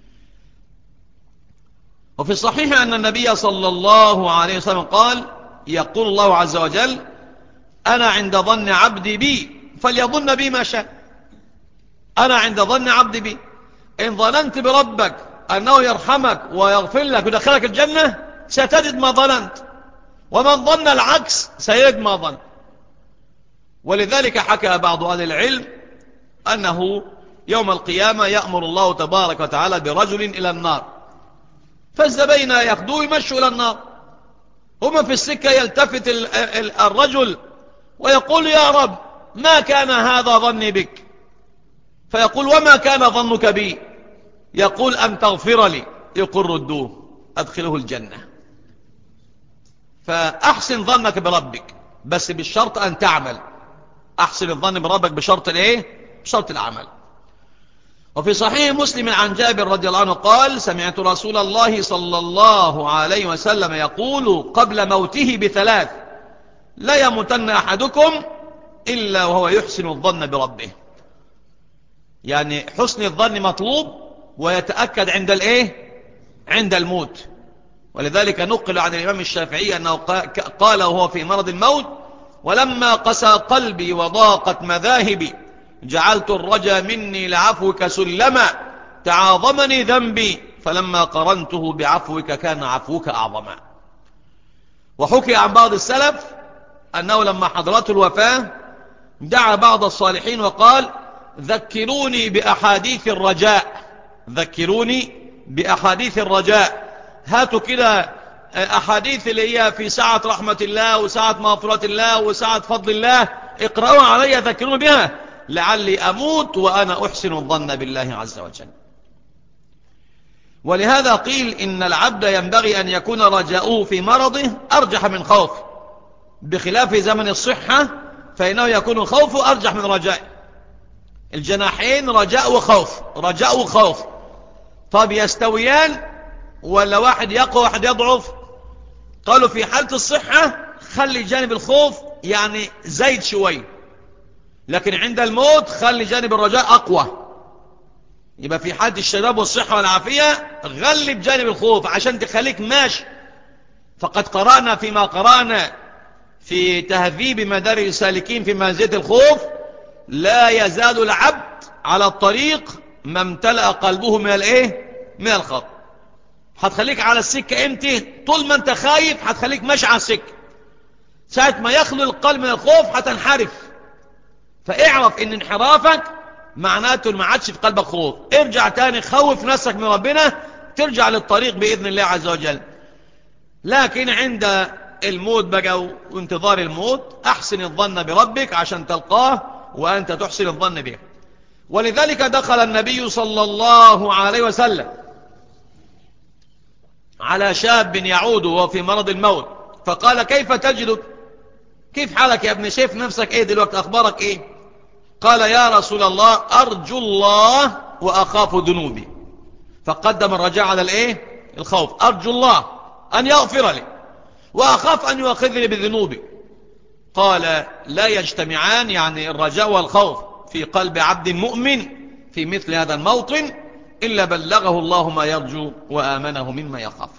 وفي الصحيح أن النبي صلى الله عليه وسلم قال: يقول الله عز وجل: أنا عند ظن عبدي بي فليظن بي ما شاء. أنا عند ظن عبدي بي. إن ظننت بربك أنه يرحمك ويغفر لك ويدخلك الجنة ستجد ما ظننت، ومن ظن العكس سيجد ما ظن. ولذلك حكى بعض أهل العلم أنه يوم القيامة يأمر الله تبارك وتعالى برجل إلى النار، فالزبين ياخذوه يمشوا إلى النار. هما في السكة يلتفت الرجل ويقول: يا رب ما كان هذا ظني بك. فيقول: وما كان ظنك بي؟ يقول: أن تغفر لي. يقول: ردوه أدخله الجنة. فأحسن ظنك بربك، بس بالشرط أن تعمل. أحسن الظن بربك بشرط الإيه؟ بشرط العمل. وفي صحيح مسلم عن جابر رضي الله عنه قال: سمعت رسول الله صلى الله عليه وسلم يقول قبل موته بثلاث: لا يموتن أحدكم إلا وهو يحسن الظن بربه. يعني حسن الظن مطلوب ويتأكد عند الإيه؟ عند الموت. ولذلك نقل عن الإمام الشافعي أنه قال وهو في مرض الموت: ولما قسى قلبي وضاقت مذاهبي جعلت الرجا مني لعفوك سلما تعاظمني ذنبي فلما قرنته بعفوك كان عفوك أعظما. وحكي عن بعض السلف أنه لما حضرته الوفاة دعا بعض الصالحين وقال: ذكروني بأحاديث الرجاء، ذكروني بأحاديث الرجاء. هاتوا كده أحاديث اللي هي في ساعة رحمة الله وساعة مغفرة الله وساعة فضل الله، اقرأوها علي ذكروني بها لعلي أموت وأنا أحسن الظن بالله عز وجل. ولهذا قيل إن العبد ينبغي أن يكون رجاؤه في مرضه أرجح من خوفه، بخلاف زمن الصحة فإنه يكون الخوف أرجح من رجائه. الجناحين رجاء وخوف، رجاء وخوف. طب يستويان ولا واحد يقوى واحد يضعف؟ قالوا في حالة الصحة خلي جانب الخوف يعني زايد شوي، لكن عند الموت خلي جانب الرجاء أقوى. يبقى في حالة الشباب والصحة والعافية غلب جانب الخوف عشان تخليك ماشي. فقد قرأنا فيما قرأنا في تهذيب مدارج السالكين في منزلة الخوف: لا يزال العبد على الطريق ما امتلأ قلبه من الايه؟ من الخوف. هتخليك على السكة انت طول ما انت خايف، هتخليك ماشي على السكة. ساعة ما يخلو القلب من الخوف هتنحرف. فاعرف ان انحرافك معناته ما عادش في قلبك خوف. ارجع تاني خوف نفسك من ربنا، ترجع للطريق بإذن الله عز وجل. لكن عند الموت بقى وانتظار الموت احسن الظن بربك عشان تلقاه وأنت تحسن الظن به. ولذلك دخل النبي صلى الله عليه وسلم على شاب يعود وهو في مرض الموت، فقال: كيف تجدك؟ كيف حالك يا ابني؟ شايف نفسك ايه دلوقتي؟ اخبارك ايه؟ قال: يا رسول الله ارجو الله واخاف ذنوبي. فقدم الرجاء على الايه؟ الخوف. ارجو الله ان يغفر لي واخاف ان يؤاخذني بذنوبي. قال: لا يجتمعان، يعني الرجاء والخوف في قلب عبد مؤمن في مثل هذا الموطن، إلا بلغه الله ما يرجو وآمنه مما يخاف.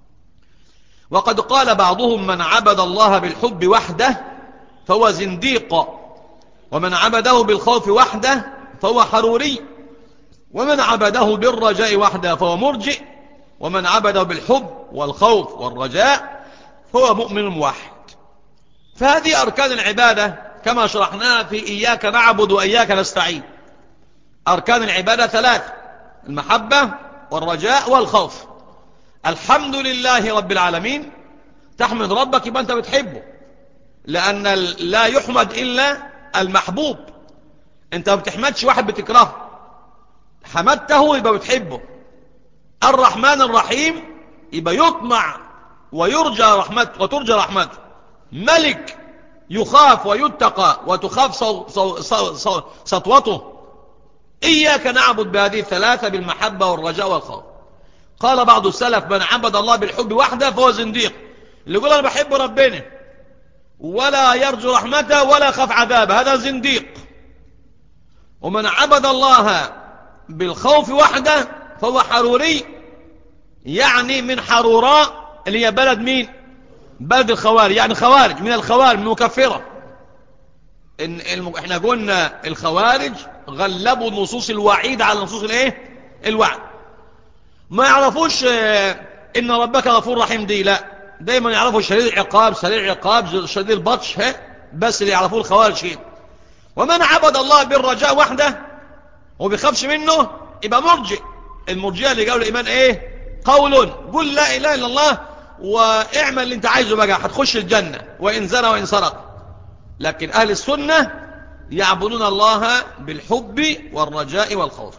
وقد قال بعضهم: من عبد الله بالحب وحده فهو زنديق، ومن عبده بالخوف وحده فهو حروري، ومن عبده بالرجاء وحده فهو مرجئ، ومن عبده بالحب والخوف والرجاء فهو مؤمن موحد. فهذه أركان العبادة كما شرحناها في إياك نعبد وإياك نستعين. أركان العبادة ثلاث: المحبة والرجاء والخوف. الحمد لله رب العالمين، تحمد ربك يبقى أنت بتحبه، لأن لا يحمد إلا المحبوب. أنت ما بتحمدش واحد بتكرهه، حمدته يبقى بتحبه. الرحمن الرحيم يبقى يطمع ويرجى رحمته وترجى رحمته. ملك يخاف ويتقى وتخاف صو صو صو صو سطوته. إياك نعبد بهذه الثلاثة، بالمحبة والرجاء والخوف. قال بعض السلف: من عبد الله بالحب وحده فهو زنديق. اللي يقول أنا بحب ربنا ولا يرجو رحمته ولا يخاف عذابه هذا زنديق. ومن عبد الله بالخوف وحده فهو حروري، يعني من حروراء اللي هي بلد مين؟ بلد الخوارج، يعني خوارج من الخوارج المكفرة. إن الم... احنا قلنا الخوارج غلبوا نصوص الوعيد على نصوص الايه؟ الوعد. ما يعرفوش اه ان ربك غفور رحيم، دي لا، دايما يعرفوا شديد العقاب سريع العقاب شديد البطش، ها بس اللي يعرفوه الخوارج شيء. ومن عبد الله بالرجاء وحده وبيخافش منه يبقى مرجئ. المرجئه اللي قالوا الايمان ايه؟ قول، قل لا اله الا الله واعمل اللي انت عايزه بقى هتخش الجنة وإن زنى وإن سرق. لكن أهل السنة يعبدون الله بالحب والرجاء والخوف.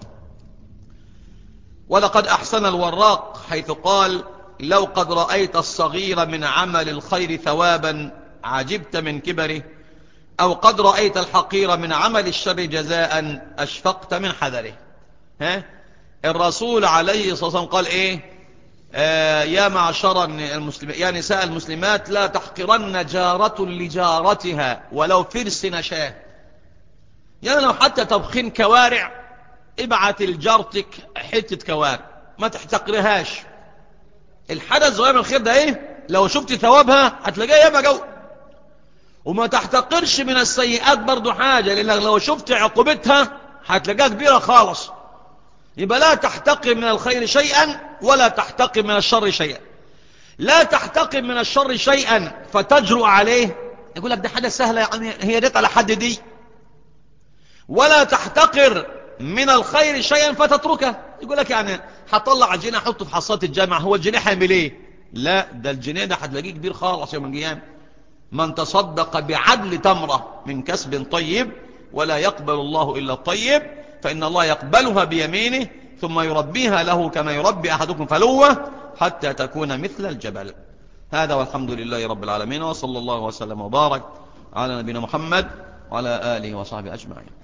ولقد أحسن الوراق حيث قال: لو قد رأيت الصغير من عمل الخير ثوابا عجبت من كبره، أو قد رأيت الحقير من عمل الشر جزاء أشفقت من حذره. ها؟ الرسول عليه الصلاة والسلام قال إيه؟ آه يا معشر المسلمين، يا نساء المسلمات، لا تحقرن جارة لجارتها ولو فرس نشاه. يعني لو حتى تبخين كوارع ابعت لجارتك حتة كوارع، ما تحتقرهاش. الحدث صغير من الخير ده ايه؟ لو شفت ثوابها هتلاقيها ياما جو. وما تحتقرش من السيئات برضو حاجة، لأنك لو شفت عقوبتها هتلاقيها كبيرة خالص. يبقى لا تحتقر من الخير شيئا ولا تحتقر من الشر شيئا. لا تحتقر من الشر شيئا فتجرؤ عليه، يقول لك ده حاجة سهلة يعني هي ديت على حد دي. ولا تحتقر من الخير شيئا فتتركه، يقول لك يعني هطلع جنيه احطه في حصات الجامعة، هو الجنيه هيعمل ايه؟ لا، ده الجنيه ده هتلاقيه كبير خالص يوم القيامة. من تصدق بعدل تمرة من كسب طيب ولا يقبل الله إلا الطيب فإن الله يقبلها بيمينه ثم يربيها له كما يربي أحدكم فلوة حتى تكون مثل الجبل. هذا والحمد لله رب العالمين، وصلى الله وسلم وبارك على نبينا محمد وعلى آله وصحبه أجمعين.